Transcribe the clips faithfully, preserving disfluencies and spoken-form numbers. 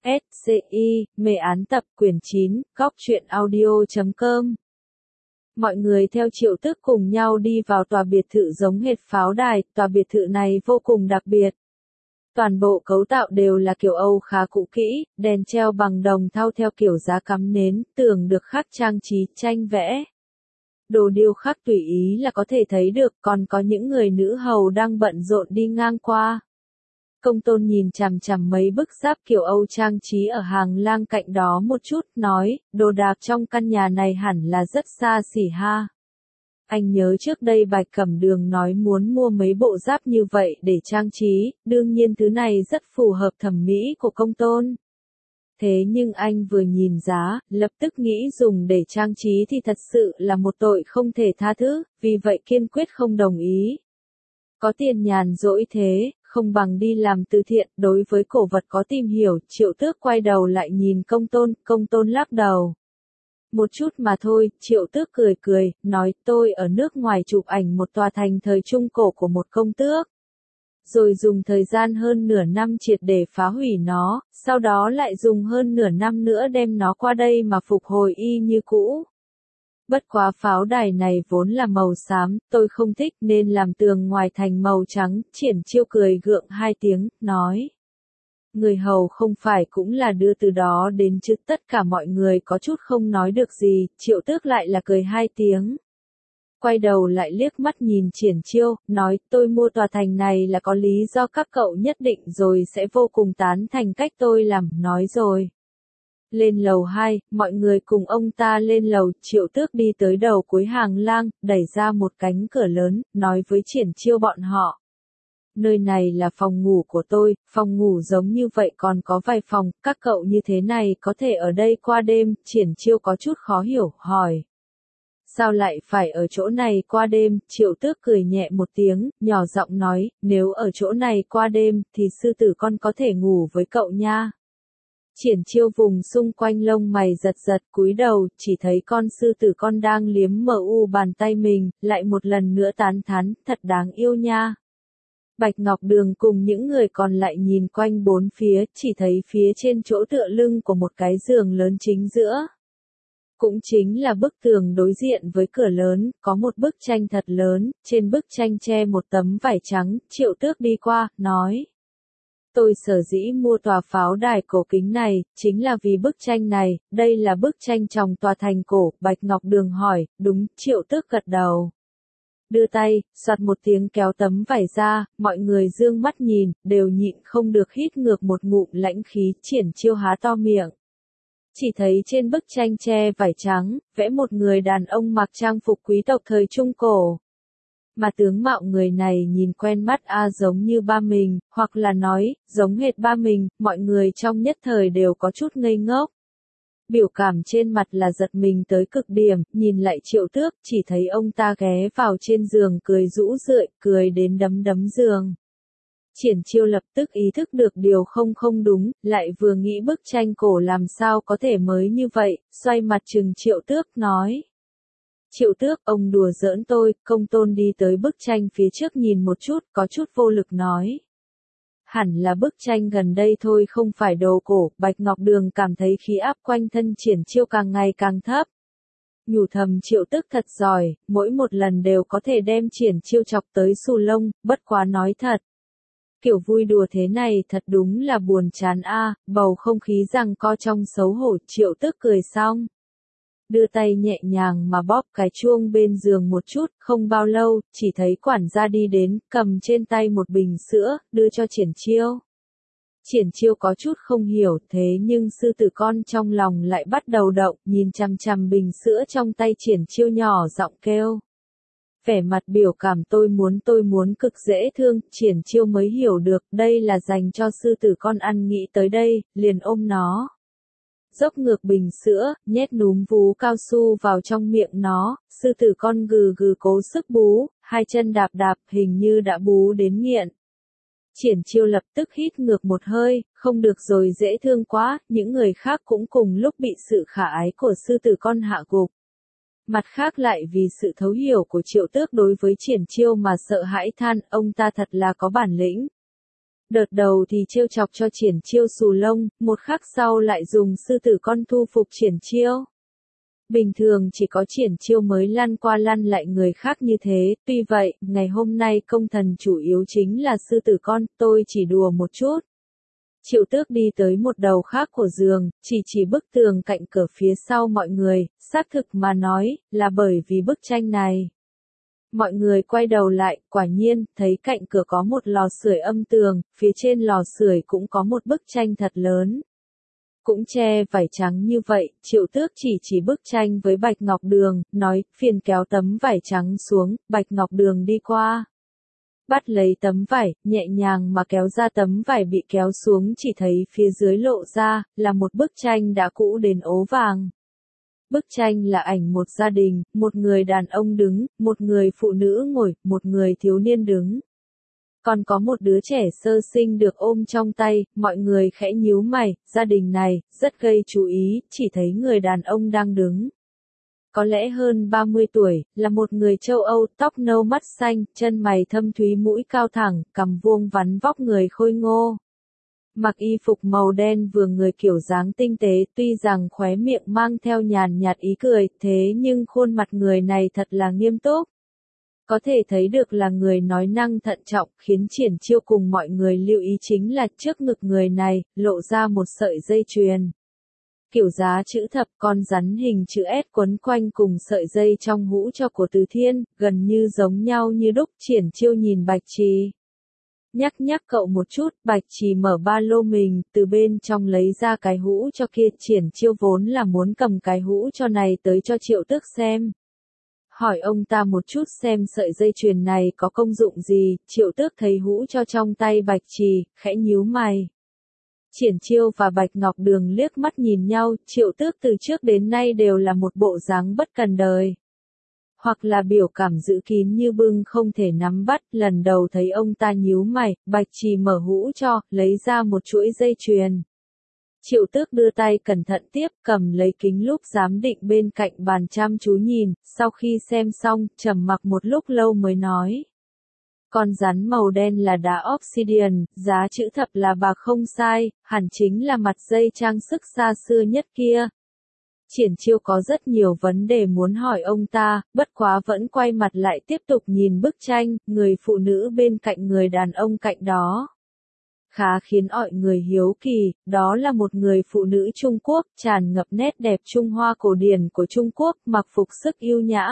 S C I, mê án tập quyển chín, góc truyện audio chấm com. Mọi người theo Triệu Tước cùng nhau đi vào tòa biệt thự giống hệt pháo đài, tòa biệt thự này vô cùng đặc biệt. Toàn bộ cấu tạo đều là kiểu Âu khá cũ kỹ, đèn treo bằng đồng thau theo kiểu giá cắm nến, tường được khắc trang trí, tranh vẽ. Đồ điêu khắc tùy ý là có thể thấy được, còn có những người nữ hầu đang bận rộn đi ngang qua. Công Tôn nhìn chằm chằm mấy bức giáp kiểu Âu trang trí ở hàng lang cạnh đó một chút, nói, đồ đạc trong căn nhà này hẳn là rất xa xỉ ha. Anh nhớ trước đây Bạch Cẩm Đường nói muốn mua mấy bộ giáp như vậy để trang trí, đương nhiên thứ này rất phù hợp thẩm mỹ của Công Tôn. Thế nhưng anh vừa nhìn giá, lập tức nghĩ dùng để trang trí thì thật sự là một tội không thể tha thứ, vì vậy kiên quyết không đồng ý. Có tiền nhàn rỗi thế, không bằng đi làm từ thiện, đối với cổ vật có tìm hiểu, Triệu Tước quay đầu lại nhìn Công Tôn, Công Tôn lắc đầu. Một chút mà thôi, Triệu Tước cười cười, nói tôi ở nước ngoài chụp ảnh một tòa thành thời trung cổ của một công tước. Rồi dùng thời gian hơn nửa năm triệt để phá hủy nó, sau đó lại dùng hơn nửa năm nữa đem nó qua đây mà phục hồi y như cũ. Bất quá pháo đài này vốn là màu xám, tôi không thích nên làm tường ngoài thành màu trắng, Triển Chiêu cười gượng hai tiếng, nói. Người hầu không phải cũng là đưa từ đó đến chứ, tất cả mọi người có chút không nói được gì, Triệu Tước lại là cười hai tiếng. Quay đầu lại liếc mắt nhìn Triển Chiêu, nói tôi mua tòa thành này là có lý do các cậu nhất định rồi sẽ vô cùng tán thành cách tôi làm, nói rồi. Lên lầu hai, mọi người cùng ông ta lên lầu, Triệu Tước đi tới đầu cuối hàng lang, đẩy ra một cánh cửa lớn, nói với Triển Chiêu bọn họ. Nơi này là phòng ngủ của tôi, phòng ngủ giống như vậy còn có vài phòng, các cậu như thế này có thể ở đây qua đêm, Triển Chiêu có chút khó hiểu, hỏi. Sao lại phải ở chỗ này qua đêm, Triệu Tước cười nhẹ một tiếng, nhỏ giọng nói, nếu ở chỗ này qua đêm, thì sư tử con có thể ngủ với cậu nha. Triển Chiêu vùng xung quanh lông mày giật giật cúi đầu, chỉ thấy con sư tử con đang liếm mờ u bàn tay mình, lại một lần nữa tán thán, thật đáng yêu nha. Bạch Ngọc Đường cùng những người còn lại nhìn quanh bốn phía, chỉ thấy phía trên chỗ tựa lưng của một cái giường lớn chính giữa. Cũng chính là bức tường đối diện với cửa lớn, có một bức tranh thật lớn, trên bức tranh che một tấm vải trắng, Triệu Tước đi qua, nói. Tôi sở dĩ mua tòa pháo đài cổ kính này, chính là vì bức tranh này, đây là bức tranh trồng tòa thành cổ, Bạch Ngọc Đường hỏi, đúng, Triệu Tước gật đầu. Đưa tay, soạt một tiếng kéo tấm vải ra, mọi người dương mắt nhìn, đều nhịn không được hít ngược một ngụm lãnh khí, Triển Chiêu há to miệng. Chỉ thấy trên bức tranh che vải trắng, vẽ một người đàn ông mặc trang phục quý tộc thời Trung Cổ. Mà tướng mạo người này nhìn quen mắt a giống như ba mình, hoặc là nói, giống hệt ba mình, mọi người trong nhất thời đều có chút ngây ngốc. Biểu cảm trên mặt là giật mình tới cực điểm, nhìn lại Triệu Tước, chỉ thấy ông ta ghé vào trên giường cười rũ rượi, cười đến đấm đấm giường. Triển Chiêu lập tức ý thức được điều không không đúng, lại vừa nghĩ bức tranh cổ làm sao có thể mới như vậy, xoay mặt trừng Triệu Tước, nói. Triệu Tước, ông đùa giỡn tôi, Công Tôn đi tới bức tranh phía trước nhìn một chút, có chút vô lực nói. Hẳn là bức tranh gần đây thôi không phải đồ cổ, Bạch Ngọc Đường cảm thấy khí áp quanh thân Triển Chiêu càng ngày càng thấp. Nhủ thầm Triệu Tước thật giỏi, mỗi một lần đều có thể đem Triển Chiêu chọc tới xù lông, bất quá nói thật. Kiểu vui đùa thế này thật đúng là buồn chán a, bầu không khí giằng co trong xấu hổ, Triệu Tước cười xong. Đưa tay nhẹ nhàng mà bóp cái chuông bên giường một chút, không bao lâu, chỉ thấy quản gia đi đến, cầm trên tay một bình sữa, đưa cho Triển Chiêu. Triển Chiêu có chút không hiểu, thế nhưng sư tử con trong lòng lại bắt đầu động, nhìn chằm chằm bình sữa trong tay Triển Chiêu nhỏ giọng kêu. Vẻ mặt biểu cảm tôi muốn tôi muốn cực dễ thương, Triển Chiêu mới hiểu được, đây là dành cho sư tử con ăn, nghĩ tới đây, liền ôm nó. Dốc ngược bình sữa, nhét núm vú cao su vào trong miệng nó, sư tử con gừ gừ cố sức bú, hai chân đạp đạp hình như đã bú đến nghiện. Triển Chiêu lập tức hít ngược một hơi, không được rồi, dễ thương quá, những người khác cũng cùng lúc bị sự khả ái của sư tử con hạ gục. Mặt khác lại vì sự thấu hiểu của Triệu Tước đối với Triển Chiêu mà sợ hãi than, ông ta thật là có bản lĩnh. Đợt đầu thì trêu chọc cho Triển Chiêu xù lông, một khắc sau lại dùng sư tử con thu phục Triển Chiêu. Bình thường chỉ có Triển Chiêu mới lăn qua lăn lại người khác như thế, tuy vậy, ngày hôm nay công thần chủ yếu chính là sư tử con, tôi chỉ đùa một chút. Triệu Tước đi tới một đầu khác của giường, chỉ chỉ bức tường cạnh cửa phía sau mọi người, xác thực mà nói, là bởi vì bức tranh này. Mọi người quay đầu lại, quả nhiên, thấy cạnh cửa có một lò sưởi âm tường, phía trên lò sưởi cũng có một bức tranh thật lớn. Cũng che vải trắng như vậy, Triệu Tước chỉ chỉ bức tranh với Bạch Ngọc Đường, nói, phiền kéo tấm vải trắng xuống, Bạch Ngọc Đường đi qua. Bắt lấy tấm vải, nhẹ nhàng mà kéo ra tấm vải bị kéo xuống chỉ thấy phía dưới lộ ra, là một bức tranh đã cũ đến ố vàng. Bức tranh là ảnh một gia đình, một người đàn ông đứng, một người phụ nữ ngồi, một người thiếu niên đứng. Còn có một đứa trẻ sơ sinh được ôm trong tay, mọi người khẽ nhíu mày, gia đình này, rất gây chú ý, chỉ thấy người đàn ông đang đứng. Có lẽ hơn ba mươi tuổi, là một người châu Âu, tóc nâu mắt xanh, chân mày thâm thúy mũi cao thẳng, cằm vuông vắn vóc người khôi ngô. Mặc y phục màu đen vừa người kiểu dáng tinh tế, tuy rằng khóe miệng mang theo nhàn nhạt ý cười, thế nhưng khuôn mặt người này thật là nghiêm túc. Có thể thấy được là người nói năng thận trọng, khiến Triển Chiêu cùng mọi người lưu ý chính là trước ngực người này, lộ ra một sợi dây chuyền. Kiểu giá chữ thập con rắn hình chữ S quấn quanh cùng sợi dây trong hũ cho của Từ Thiên, gần như giống nhau như đúc. Triển Chiêu nhìn Bạch Trì. Nhắc nhắc cậu một chút, Bạch Trì mở ba lô mình, từ bên trong lấy ra cái hũ cho kia. Triển Chiêu vốn là muốn cầm cái hũ cho này tới cho Triệu Tước xem. Hỏi ông ta một chút xem sợi dây chuyền này có công dụng gì. Triệu Tước thấy hũ cho trong tay Bạch Trì, khẽ nhíu mày. Triển Chiêu và Bạch Ngọc Đường liếc mắt nhìn nhau, Triệu Tước từ trước đến nay đều là một bộ dáng bất cần đời. Hoặc là biểu cảm giữ kín như bưng không thể nắm bắt, lần đầu thấy ông ta nhíu mày, Bạch Trì mở hũ cho, lấy ra một chuỗi dây chuyền. Triệu Tước đưa tay cẩn thận tiếp, cầm lấy kính lúp giám định bên cạnh bàn chăm chú nhìn, sau khi xem xong, trầm mặc một lúc lâu mới nói. Con rắn màu đen là đá obsidian, giá chữ thập là bạc không sai, hẳn chính là mặt dây trang sức xa xưa nhất kia. Triển Chiêu có rất nhiều vấn đề muốn hỏi ông ta, bất quá vẫn quay mặt lại tiếp tục nhìn bức tranh, người phụ nữ bên cạnh người đàn ông cạnh đó. Khá khiến mọi người hiếu kỳ, đó là một người phụ nữ Trung Quốc, tràn ngập nét đẹp Trung Hoa cổ điển của Trung Quốc, mặc phục sức yêu nhã.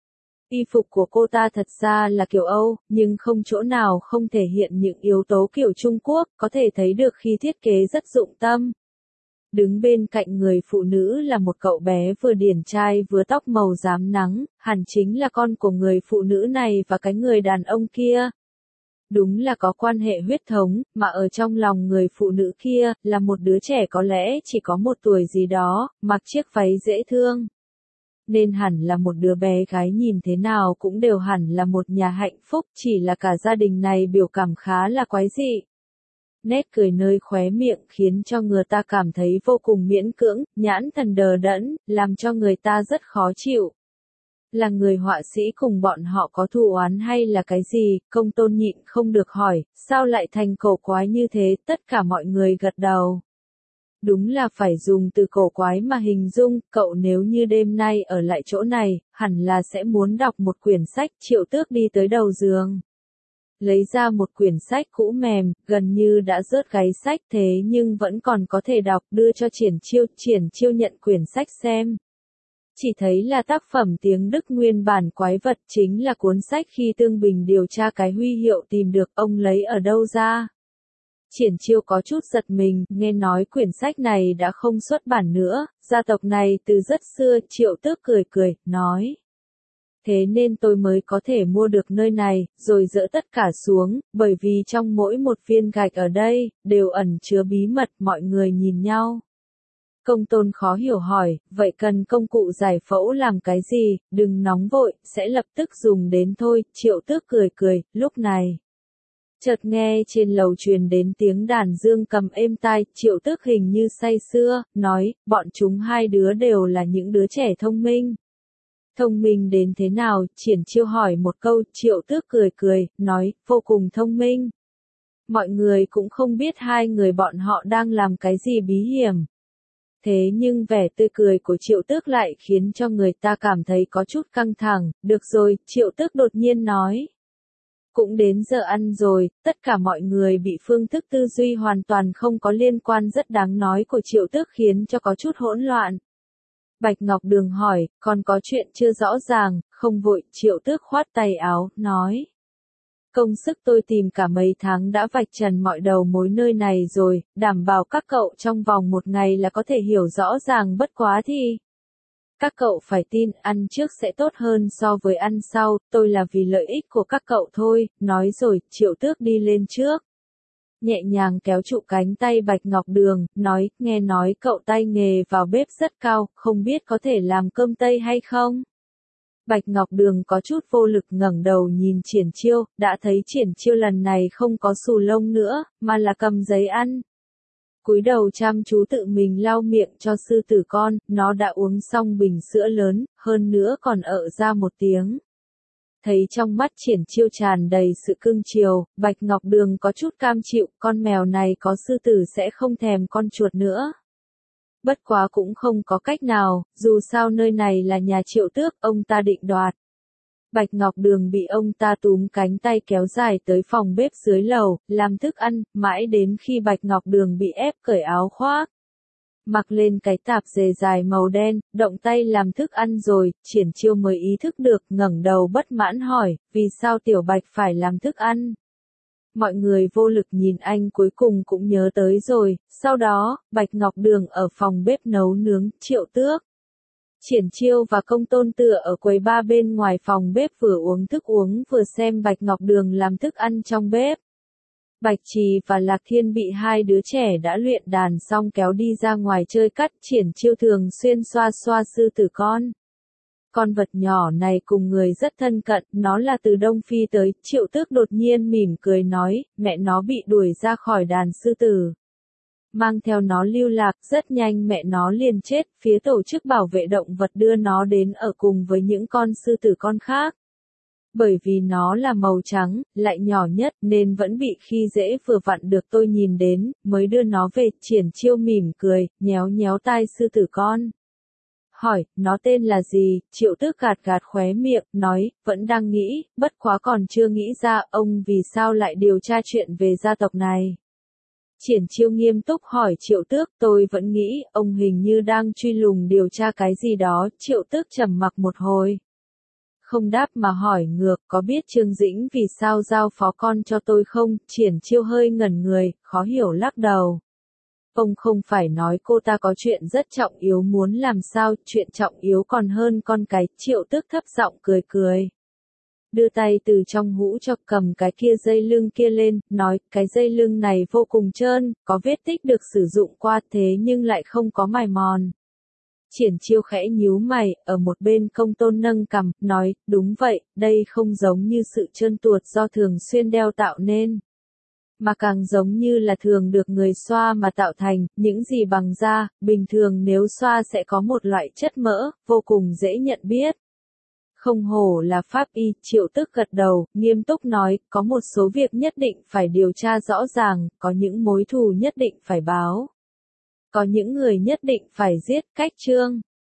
Y phục của cô ta thật ra là kiểu Âu, nhưng không chỗ nào không thể hiện những yếu tố kiểu Trung Quốc, có thể thấy được khi thiết kế rất dụng tâm. Đứng bên cạnh người phụ nữ là một cậu bé vừa điển trai vừa tóc màu rám nắng, hẳn chính là con của người phụ nữ này và cái người đàn ông kia. Đúng là có quan hệ huyết thống, mà ở trong lòng người phụ nữ kia, là một đứa trẻ có lẽ chỉ có một tuổi gì đó, mặc chiếc váy dễ thương. Nên hẳn là một đứa bé gái nhìn thế nào cũng đều hẳn là một nhà hạnh phúc, chỉ là cả gia đình này biểu cảm khá là quái dị. Nét cười nơi khóe miệng khiến cho người ta cảm thấy vô cùng miễn cưỡng, nhãn thần đờ đẫn, làm cho người ta rất khó chịu. Là người họa sĩ cùng bọn họ có thù oán hay là cái gì, Công Tôn nhịn không được hỏi, sao lại thành cổ quái như thế, tất cả mọi người gật đầu. Đúng là phải dùng từ cổ quái mà hình dung, cậu nếu như đêm nay ở lại chỗ này, hẳn là sẽ muốn đọc một quyển sách. Triệu Tước đi tới đầu giường. Lấy ra một quyển sách cũ mềm, gần như đã rớt gáy sách thế nhưng vẫn còn có thể đọc, đưa cho Triển Chiêu. Triển Chiêu nhận quyển sách xem. Chỉ thấy là tác phẩm tiếng Đức nguyên bản quái vật, chính là cuốn sách khi Tương Bình điều tra cái huy hiệu tìm được, ông lấy ở đâu ra. Triển Chiêu có chút giật mình, nghe nói quyển sách này đã không xuất bản nữa, gia tộc này từ rất xưa. Triệu Tước cười cười, nói. Thế nên tôi mới có thể mua được nơi này, rồi dỡ tất cả xuống, bởi vì trong mỗi một viên gạch ở đây, đều ẩn chứa bí mật. Mọi người nhìn nhau. Công Tôn khó hiểu hỏi, vậy cần công cụ giải phẫu làm cái gì, đừng nóng vội, sẽ lập tức dùng đến thôi. Triệu Tước cười cười, lúc này. Chợt nghe trên lầu truyền đến tiếng đàn dương cầm êm tai, Triệu Tước hình như say sưa, nói, bọn chúng hai đứa đều là những đứa trẻ thông minh. Thông minh đến thế nào, Triển Chiêu hỏi một câu, Triệu Tước cười cười, nói, vô cùng thông minh. Mọi người cũng không biết hai người bọn họ đang làm cái gì bí hiểm. Thế nhưng vẻ tươi cười của Triệu Tước lại khiến cho người ta cảm thấy có chút căng thẳng. Được rồi, Triệu Tước đột nhiên nói. Cũng đến giờ ăn rồi, tất cả mọi người bị phương thức tư duy hoàn toàn không có liên quan rất đáng nói của Triệu Tước khiến cho có chút hỗn loạn. Bạch Ngọc Đường hỏi, còn có chuyện chưa rõ ràng, không vội, Triệu Tước khoát tay áo, nói. Công sức tôi tìm cả mấy tháng đã vạch trần mọi đầu mối nơi này rồi, đảm bảo các cậu trong vòng một ngày là có thể hiểu rõ ràng bất quá thì. Các cậu phải tin, ăn trước sẽ tốt hơn so với ăn sau, tôi là vì lợi ích của các cậu thôi, nói rồi, Triệu Tước đi lên trước. Nhẹ nhàng kéo trụ cánh tay Bạch Ngọc Đường, nói, nghe nói cậu tay nghề vào bếp rất cao, không biết có thể làm cơm tây hay không? Bạch Ngọc Đường có chút vô lực ngẩng đầu nhìn Triển Chiêu, đã thấy Triển Chiêu lần này không có xù lông nữa, mà là cầm giấy ăn. Cúi đầu chăm chú tự mình lau miệng cho sư tử con, nó đã uống xong bình sữa lớn, hơn nữa còn ợ ra một tiếng. Thấy trong mắt Triển Chiêu tràn đầy sự cưng chiều, Bạch Ngọc Đường có chút cam chịu, con mèo này có sư tử sẽ không thèm con chuột nữa. Bất quá cũng không có cách nào, dù sao nơi này là nhà Triệu Tước, ông ta định đoạt. Bạch Ngọc Đường bị ông ta túm cánh tay kéo dài tới phòng bếp dưới lầu, làm thức ăn, mãi đến khi Bạch Ngọc Đường bị ép cởi áo khoác. Mặc lên cái tạp dề dài màu đen, động tay làm thức ăn rồi, Triển Chiêu mới ý thức được, ngẩng đầu bất mãn hỏi, vì sao Tiểu Bạch phải làm thức ăn? Mọi người vô lực nhìn anh cuối cùng cũng nhớ tới rồi, sau đó, Bạch Ngọc Đường ở phòng bếp nấu nướng, Triệu Tước. Triển Chiêu và Công Tôn tựa ở quầy ba bên ngoài phòng bếp vừa uống thức uống vừa xem Bạch Ngọc Đường làm thức ăn trong bếp. Bạch Trì và Lạc Thiên bị hai đứa trẻ đã luyện đàn xong kéo đi ra ngoài chơi cắt, Triển Chiêu thường xuyên xoa xoa sư tử con. Con vật nhỏ này cùng người rất thân cận, nó là từ Đông Phi tới, Triệu Tước đột nhiên mỉm cười nói, mẹ nó bị đuổi ra khỏi đàn sư tử. Mang theo nó lưu lạc, rất nhanh mẹ nó liền chết, phía tổ chức bảo vệ động vật đưa nó đến ở cùng với những con sư tử con khác. Bởi vì nó là màu trắng, lại nhỏ nhất nên vẫn bị khi dễ vừa vặn được tôi nhìn đến, mới đưa nó về. Triển Chiêu mỉm cười, nhéo nhéo tai sư tử con. Hỏi, nó tên là gì? Triệu Tước gạt gạt khóe miệng, nói, vẫn đang nghĩ, bất quá còn chưa nghĩ ra ông vì sao lại điều tra chuyện về gia tộc này. Triển Chiêu nghiêm túc hỏi Triệu Tước, tôi vẫn nghĩ, ông hình như đang truy lùng điều tra cái gì đó, Triệu Tước trầm mặc một hồi. Không đáp mà hỏi ngược, có biết Trương Dĩnh vì sao giao phó con cho tôi không? Triển Chiêu hơi ngẩn người, khó hiểu lắc đầu. Ông không phải nói cô ta có chuyện rất trọng yếu muốn làm sao, chuyện trọng yếu còn hơn con cái, Triệu Tước thấp giọng cười cười. Đưa tay từ trong hũ cho cầm cái kia dây lưng kia lên, nói, cái dây lưng này vô cùng trơn, có vết tích được sử dụng qua thế nhưng lại không có mài mòn. Triển Chiêu khẽ nhíu mày, ở một bên Công Tôn nâng cằm, nói, đúng vậy, đây không giống như sự trơn tuột do thường xuyên đeo tạo nên. Mà càng giống như là thường được người xoa mà tạo thành, những gì bằng da, bình thường nếu xoa sẽ có một loại chất mỡ, vô cùng dễ nhận biết. Không hổ là pháp y, Triệu Tước gật đầu, nghiêm túc nói, có một số việc nhất định phải điều tra rõ ràng, có những mối thù nhất định phải báo. Có những người nhất định phải giết, cách chương.